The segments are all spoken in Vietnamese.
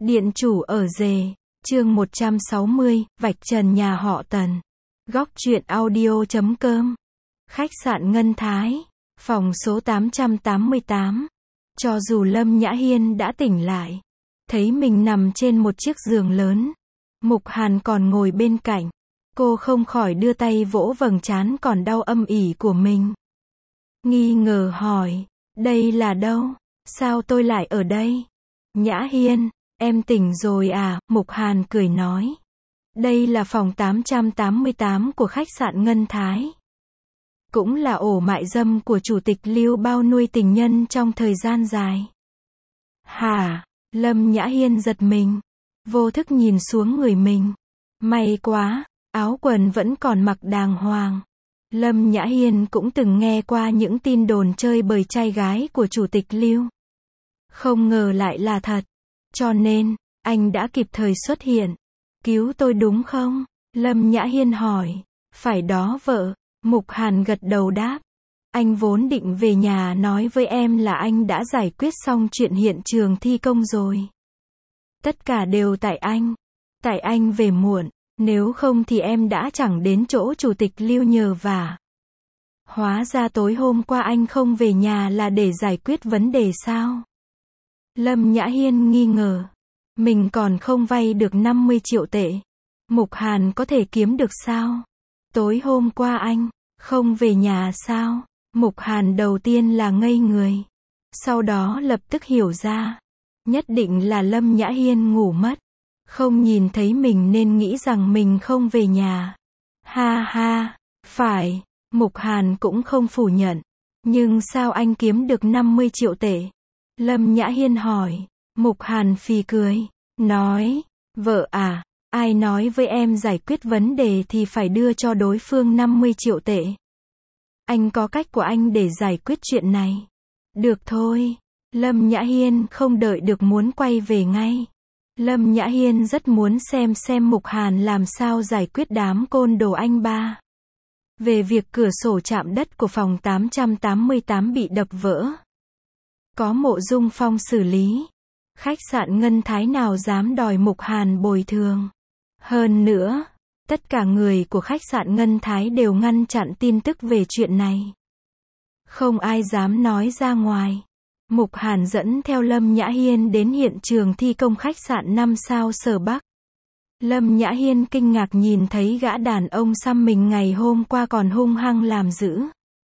Điện chủ ở rể, chương 160, vạch trần nhà họ Tần. Góc truyện audio.com. Khách sạn Ngân Thái, phòng số 888. Cho dù Lâm Nhã Hiên đã tỉnh lại, thấy mình nằm trên một chiếc giường lớn, Mục Hàn còn ngồi bên cạnh, cô không khỏi đưa tay vỗ vầng trán còn đau âm ỉ của mình. Nghi ngờ hỏi, đây là đâu? Sao tôi lại ở đây? Nhã Hiên, em tỉnh rồi à? Mục Hàn cười nói. Đây là phòng 888 của khách sạn Ngân Thái. Cũng là ổ mại dâm của chủ tịch Lưu bao nuôi tình nhân trong thời gian dài. Hả? Lâm Nhã Hiên giật mình, vô thức nhìn xuống người mình. May quá, áo quần vẫn còn mặc đàng hoàng. Lâm Nhã Hiên cũng từng nghe qua những tin đồn chơi bời trai gái của chủ tịch Lưu. Không ngờ lại là thật. Cho nên, anh đã kịp thời xuất hiện. Cứu tôi đúng không? Lâm Nhã Hiên hỏi. Phải đó vợ. Mục Hàn gật đầu đáp. Anh vốn định về nhà nói với em là anh đã giải quyết xong chuyện hiện trường thi công rồi. Tất cả đều tại anh. Tại anh về muộn. Nếu không thì em đã chẳng đến chỗ chủ tịch Lưu nhờ vả. Hóa ra tối hôm qua anh không về nhà là để giải quyết vấn đề sao? Lâm Nhã Hiên nghi ngờ. Mình còn không vay được 50 triệu tệ. Mục Hàn có thể kiếm được sao? Tối hôm qua anh không về nhà sao? Mục Hàn đầu tiên là ngây người. Sau đó lập tức hiểu ra. Nhất định là Lâm Nhã Hiên ngủ mất. Không nhìn thấy mình nên nghĩ rằng mình không về nhà. Ha ha, phải, Mục Hàn cũng không phủ nhận. Nhưng sao anh kiếm được 50 triệu tệ? Lâm Nhã Hiên hỏi. Mục Hàn phì cười, nói, vợ à, ai nói với em giải quyết vấn đề thì phải đưa cho đối phương 50 triệu tệ. Anh có cách của anh để giải quyết chuyện này. Được thôi. Lâm Nhã Hiên không đợi được muốn quay về ngay. Lâm Nhã Hiên rất muốn xem Mục Hàn làm sao giải quyết đám côn đồ anh ba. Về việc cửa sổ chạm đất của phòng 888 bị đập vỡ. Có Mộ Dung Phong xử lý. Khách sạn Ngân Thái nào dám đòi Mục Hàn bồi thường. Hơn nữa, tất cả người của khách sạn Ngân Thái đều ngăn chặn tin tức về chuyện này. Không ai dám nói ra ngoài. Mục Hàn dẫn theo Lâm Nhã Hiên đến hiện trường thi công khách sạn 5 sao Sở Bắc. Lâm Nhã Hiên kinh ngạc nhìn thấy gã đàn ông xăm mình ngày hôm qua còn hung hăng làm dữ.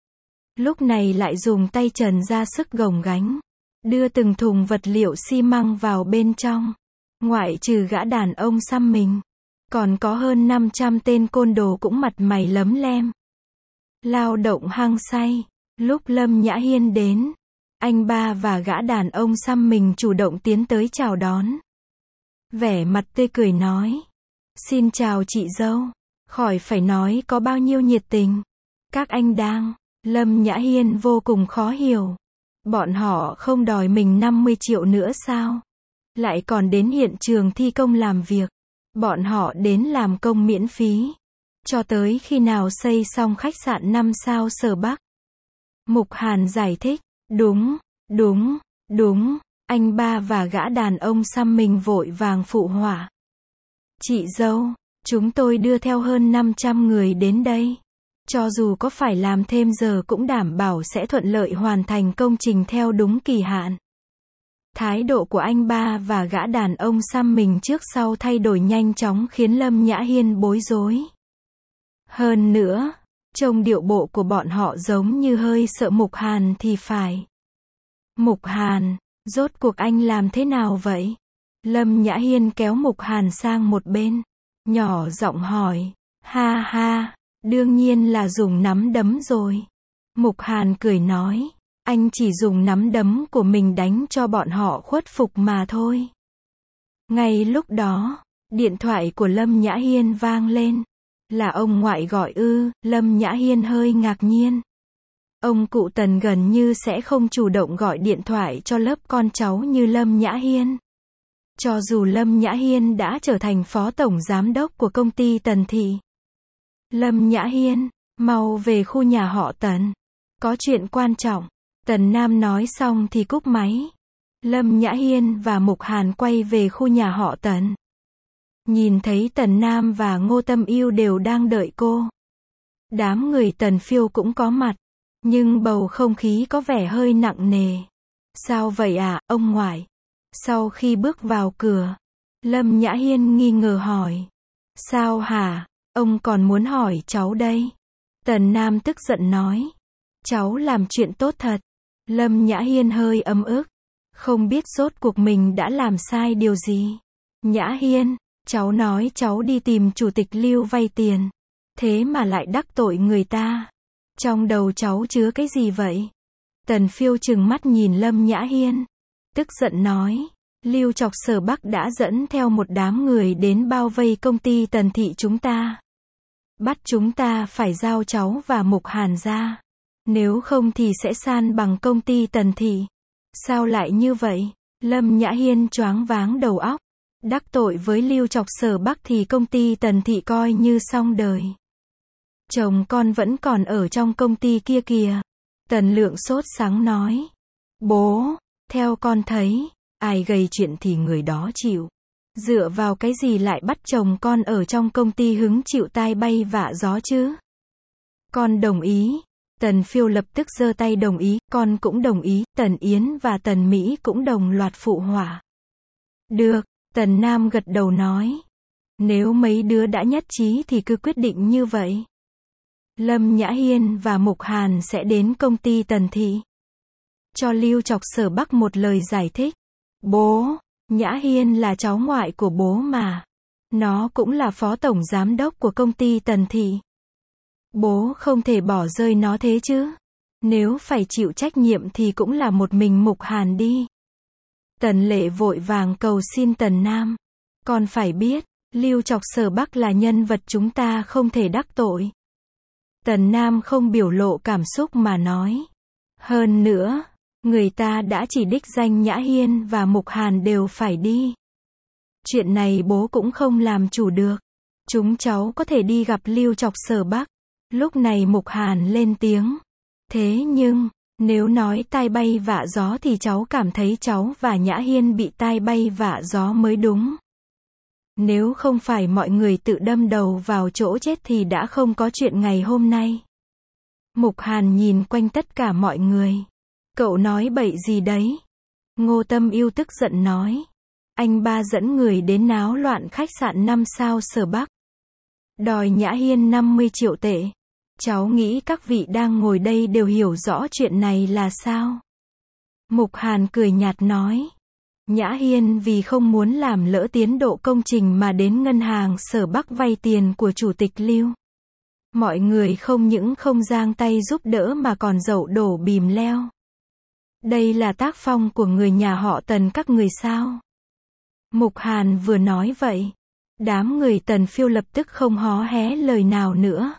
Lúc này lại dùng tay trần ra sức gồng gánh. Đưa từng thùng vật liệu xi măng vào bên trong. Ngoại trừ gã đàn ông xăm mình. Còn có hơn 500 tên côn đồ cũng mặt mày lấm lem. Lao động hăng say. Lúc Lâm Nhã Hiên đến, anh ba và gã đàn ông xăm mình chủ động tiến tới chào đón. Vẻ mặt tươi cười nói. Xin chào chị dâu. Khỏi phải nói có bao nhiêu nhiệt tình. Các anh đang. Lâm Nhã Hiên vô cùng khó hiểu. Bọn họ không đòi mình 50 triệu nữa sao? Lại còn đến hiện trường thi công làm việc. Bọn họ đến làm công miễn phí. Cho tới khi nào xây xong khách sạn 5 sao Sở Bắc. Mục Hàn giải thích. Đúng. Anh ba và gã đàn ông xăm mình vội vàng phụ họa. Chị dâu, chúng tôi đưa theo hơn 500 người đến đây. Cho dù có phải làm thêm giờ cũng đảm bảo sẽ thuận lợi hoàn thành công trình theo đúng kỳ hạn. Thái độ của anh ba và gã đàn ông xăm mình trước sau thay đổi nhanh chóng khiến Lâm Nhã Hiên bối rối. Hơn nữa, trông điệu bộ của bọn họ giống như hơi sợ Mục Hàn thì phải. Mục Hàn, rốt cuộc anh làm thế nào vậy? Lâm Nhã Hiên kéo Mục Hàn sang một bên, nhỏ giọng hỏi. Ha ha, đương nhiên là dùng nắm đấm rồi. Mục Hàn cười nói. Anh chỉ dùng nắm đấm của mình đánh cho bọn họ khuất phục mà thôi. Ngay lúc đó, điện thoại của Lâm Nhã Hiên vang lên. Là ông ngoại gọi ư? Lâm Nhã Hiên hơi ngạc nhiên. Ông cụ Tần gần như sẽ không chủ động gọi điện thoại cho lớp con cháu như Lâm Nhã Hiên. Cho dù Lâm Nhã Hiên đã trở thành phó tổng giám đốc của công ty Tần Thị. Lâm Nhã Hiên, mau về khu nhà họ Tần. Có chuyện quan trọng. Tần Nam nói xong thì cúp máy. Lâm Nhã Hiên và Mục Hàn quay về khu nhà họ Tần. Nhìn thấy Tần Nam và Ngô Tâm Yêu đều đang đợi cô. Đám người Tần Phiêu cũng có mặt, nhưng bầu không khí có vẻ hơi nặng nề. Sao vậy à, ông ngoại? Sau khi bước vào cửa, Lâm Nhã Hiên nghi ngờ hỏi. Sao hả? Ông còn muốn hỏi cháu đây. Tần Nam tức giận nói. Cháu làm chuyện tốt thật. Lâm Nhã Hiên hơi ấm ức. Không biết rốt cuộc mình đã làm sai điều gì. Nhã Hiên, cháu nói cháu đi tìm chủ tịch Lưu vay tiền. Thế mà lại đắc tội người ta. Trong đầu cháu chứa cái gì vậy? Tần Phiêu trừng mắt nhìn Lâm Nhã Hiên. Tức giận nói. Lưu Chọc Sở Bắc đã dẫn theo một đám người đến bao vây công ty Tần Thị chúng ta. Bắt chúng ta phải giao cháu và Mục Hàn ra. Nếu không thì sẽ san bằng công ty Tần Thị. Sao lại như vậy? Lâm Nhã Hiên choáng váng đầu óc. Đắc tội với Lưu Chọc Sở Bắc thì công ty Tần Thị coi như xong đời. Chồng con vẫn còn ở trong công ty kia kìa. Tần Lượng sốt sắng nói. Bố, theo con thấy, ai gây chuyện thì người đó chịu. Dựa vào cái gì lại bắt chồng con ở trong công ty hứng chịu tai bay vạ gió chứ? Con đồng ý. Tần Phiêu lập tức giơ tay đồng ý, con cũng đồng ý, Tần Yến và Tần Mỹ cũng đồng loạt phụ họa. Được, Tần Nam gật đầu nói. Nếu mấy đứa đã nhất trí thì cứ quyết định như vậy. Lâm Nhã Hiên và Mục Hàn sẽ đến công ty Tần Thị. Cho Lưu Chọc Sở Bắc một lời giải thích. Bố, Nhã Hiên là cháu ngoại của bố mà. Nó cũng là phó tổng giám đốc của công ty Tần Thị. Bố không thể bỏ rơi nó thế chứ. Nếu phải chịu trách nhiệm thì cũng là một mình Mục Hàn đi. Tần Lệ vội vàng cầu xin Tần Nam. Con phải biết, Lưu Chọc Sở Bắc là nhân vật chúng ta không thể đắc tội. Tần Nam không biểu lộ cảm xúc mà nói. Hơn nữa, người ta đã chỉ đích danh Nhã Hiên và Mục Hàn đều phải đi. Chuyện này bố cũng không làm chủ được. Chúng cháu có thể đi gặp Lưu Chọc Sở Bắc. Lúc này Mục Hàn lên tiếng. Thế nhưng, nếu nói tai bay vạ gió thì cháu cảm thấy cháu và Nhã Hiên bị tai bay vạ gió mới đúng. Nếu không phải mọi người tự đâm đầu vào chỗ chết thì đã không có chuyện ngày hôm nay. Mục Hàn nhìn quanh tất cả mọi người. Cậu nói bậy gì đấy? Ngô Tâm Yêu tức giận nói. Anh ba dẫn người đến náo loạn khách sạn 5 sao Sở Bắc. Đòi Nhã Hiên 50 triệu tệ. Cháu nghĩ các vị đang ngồi đây đều hiểu rõ chuyện này là sao? Mục Hàn cười nhạt nói. Nhã Hiên vì không muốn làm lỡ tiến độ công trình mà đến ngân hàng Sở Bắc vay tiền của chủ tịch Lưu. Mọi người không những không giang tay giúp đỡ mà còn dậu đổ bìm leo. Đây là tác phong của người nhà họ Tần các người sao? Mục Hàn vừa nói vậy. Đám người Tần Phiêu lập tức không hó hé lời nào nữa.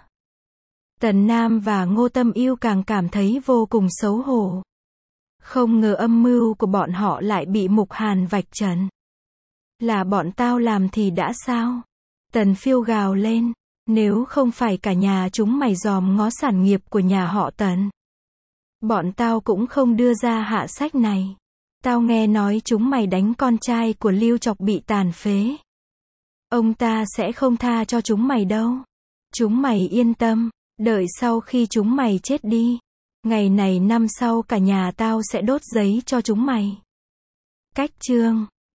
Tần Nam và Ngô Tâm Yêu càng cảm thấy vô cùng xấu hổ. Không ngờ âm mưu của bọn họ lại bị Mục Hàn vạch trần. Là bọn tao làm thì đã sao? Tần Phiêu gào lên. Nếu không phải cả nhà chúng mày dòm ngó sản nghiệp của nhà họ Tần, bọn tao cũng không đưa ra hạ sách này. Tao nghe nói chúng mày đánh con trai của Lưu Chọc bị tàn phế. Ông ta sẽ không tha cho chúng mày đâu. Chúng mày yên tâm, đợi sau khi chúng mày chết đi. Ngày này năm sau cả nhà tao sẽ đốt giấy cho chúng mày. Cách chương